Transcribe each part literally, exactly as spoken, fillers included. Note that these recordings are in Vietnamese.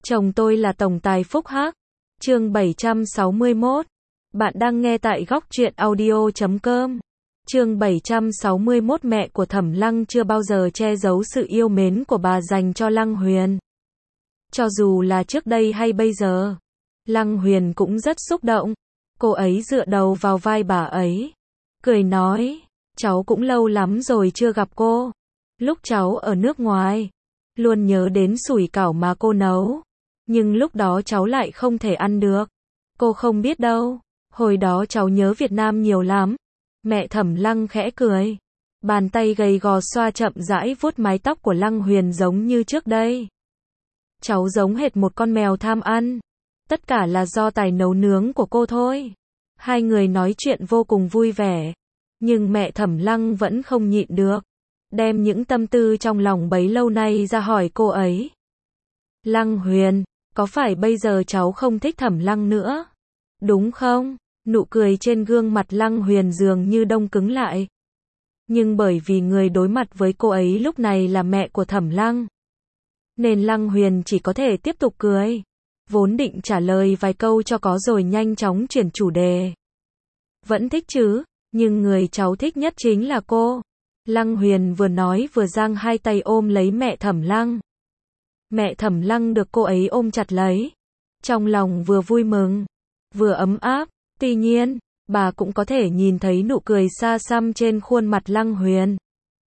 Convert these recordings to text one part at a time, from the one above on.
Chồng tôi là tổng tài phúc hắc. Chương bảy trăm sáu mươi mốt. Bạn đang nghe tại góc truyện audio chấm com. Chương bảy trăm sáu mươi mốt. Mẹ của Thẩm Lăng chưa bao giờ che giấu sự yêu mến của bà dành cho Lăng Huyền. Cho dù là trước đây hay bây giờ, Lăng Huyền cũng rất xúc động. Cô ấy dựa đầu vào vai bà ấy, cười nói, cháu cũng lâu lắm rồi chưa gặp cô. Lúc cháu ở nước ngoài, luôn nhớ đến sủi cảo mà cô nấu. Nhưng lúc đó cháu lại không thể ăn được. Cô không biết đâu, hồi đó cháu nhớ Việt Nam nhiều lắm. Mẹ Thẩm Lăng khẽ cười. Bàn tay gầy gò xoa chậm rãi vuốt mái tóc của Lăng Huyền giống như trước đây. Cháu giống hệt một con mèo tham ăn. Tất cả là do tài nấu nướng của cô thôi. Hai người nói chuyện vô cùng vui vẻ. Nhưng mẹ Thẩm Lăng vẫn không nhịn được, đem những tâm tư trong lòng bấy lâu nay ra hỏi cô ấy. Lăng Huyền, có phải bây giờ cháu không thích Thẩm Lăng nữa? Đúng không? Nụ cười trên gương mặt Lăng Huyền dường như đông cứng lại. Nhưng bởi vì người đối mặt với cô ấy lúc này là mẹ của Thẩm Lăng, nên Lăng Huyền chỉ có thể tiếp tục cười. Vốn định trả lời vài câu cho có rồi nhanh chóng chuyển chủ đề. Vẫn thích chứ, nhưng người cháu thích nhất chính là cô. Lăng Huyền vừa nói vừa giang hai tay ôm lấy mẹ Thẩm Lăng. Mẹ Thẩm Lăng được cô ấy ôm chặt lấy, trong lòng vừa vui mừng, vừa ấm áp. Tuy nhiên, bà cũng có thể nhìn thấy nụ cười xa xăm trên khuôn mặt Lăng Huyền.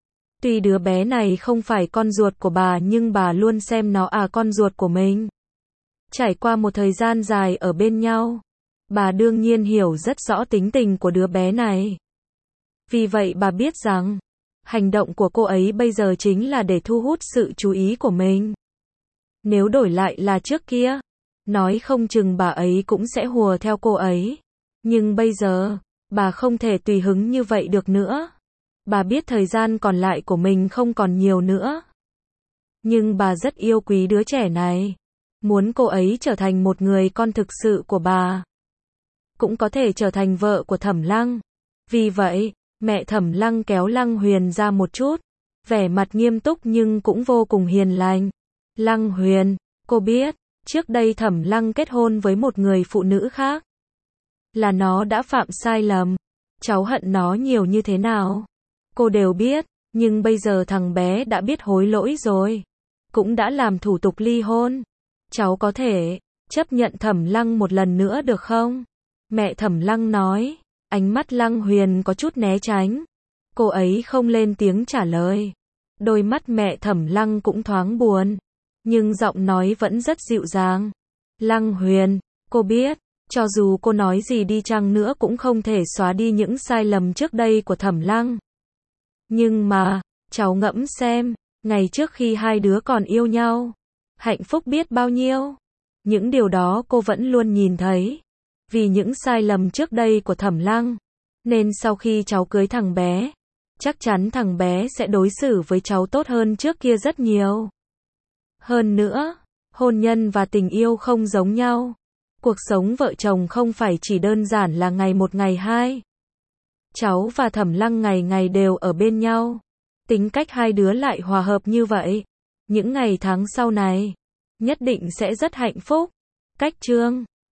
Tuy đứa bé này không phải con ruột của bà nhưng bà luôn xem nó à con ruột của mình. Trải qua một thời gian dài ở bên nhau, bà đương nhiên hiểu rất rõ tính tình của đứa bé này. Vì vậy bà biết rằng, hành động của cô ấy bây giờ chính là để thu hút sự chú ý của mình. Nếu đổi lại là trước kia, nói không chừng bà ấy cũng sẽ hùa theo cô ấy. Nhưng bây giờ, bà không thể tùy hứng như vậy được nữa. Bà biết thời gian còn lại của mình không còn nhiều nữa. Nhưng bà rất yêu quý đứa trẻ này. Muốn cô ấy trở thành một người con thực sự của bà. Cũng có thể trở thành vợ của Thẩm Lăng. Vì vậy, mẹ Thẩm Lăng kéo Lăng Huyền ra một chút. Vẻ mặt nghiêm túc nhưng cũng vô cùng hiền lành. Lăng Huyền, cô biết, trước đây Thẩm Lăng kết hôn với một người phụ nữ khác. Là nó đã phạm sai lầm. Cháu hận nó nhiều như thế nào? Cô đều biết, nhưng bây giờ thằng bé đã biết hối lỗi rồi. Cũng đã làm thủ tục ly hôn. Cháu có thể chấp nhận Thẩm Lăng một lần nữa được không? Mẹ Thẩm Lăng nói. Ánh mắt Lăng Huyền có chút né tránh. Cô ấy không lên tiếng trả lời. Đôi mắt mẹ Thẩm Lăng cũng thoáng buồn. Nhưng giọng nói vẫn rất dịu dàng. Lăng Huyền, cô biết, cho dù cô nói gì đi chăng nữa cũng không thể xóa đi những sai lầm trước đây của Thẩm Lăng. Nhưng mà, cháu ngẫm xem, ngày trước khi hai đứa còn yêu nhau, hạnh phúc biết bao nhiêu. Những điều đó cô vẫn luôn nhìn thấy. Vì những sai lầm trước đây của Thẩm Lăng, nên sau khi cháu cưới thằng bé, chắc chắn thằng bé sẽ đối xử với cháu tốt hơn trước kia rất nhiều. Hơn nữa, hôn nhân và tình yêu không giống nhau. Cuộc sống vợ chồng không phải chỉ đơn giản là ngày một ngày hai. Cháu và Thẩm Lăng ngày ngày đều ở bên nhau. Tính cách hai đứa lại hòa hợp như vậy. Những ngày tháng sau này, nhất định sẽ rất hạnh phúc. Cách chương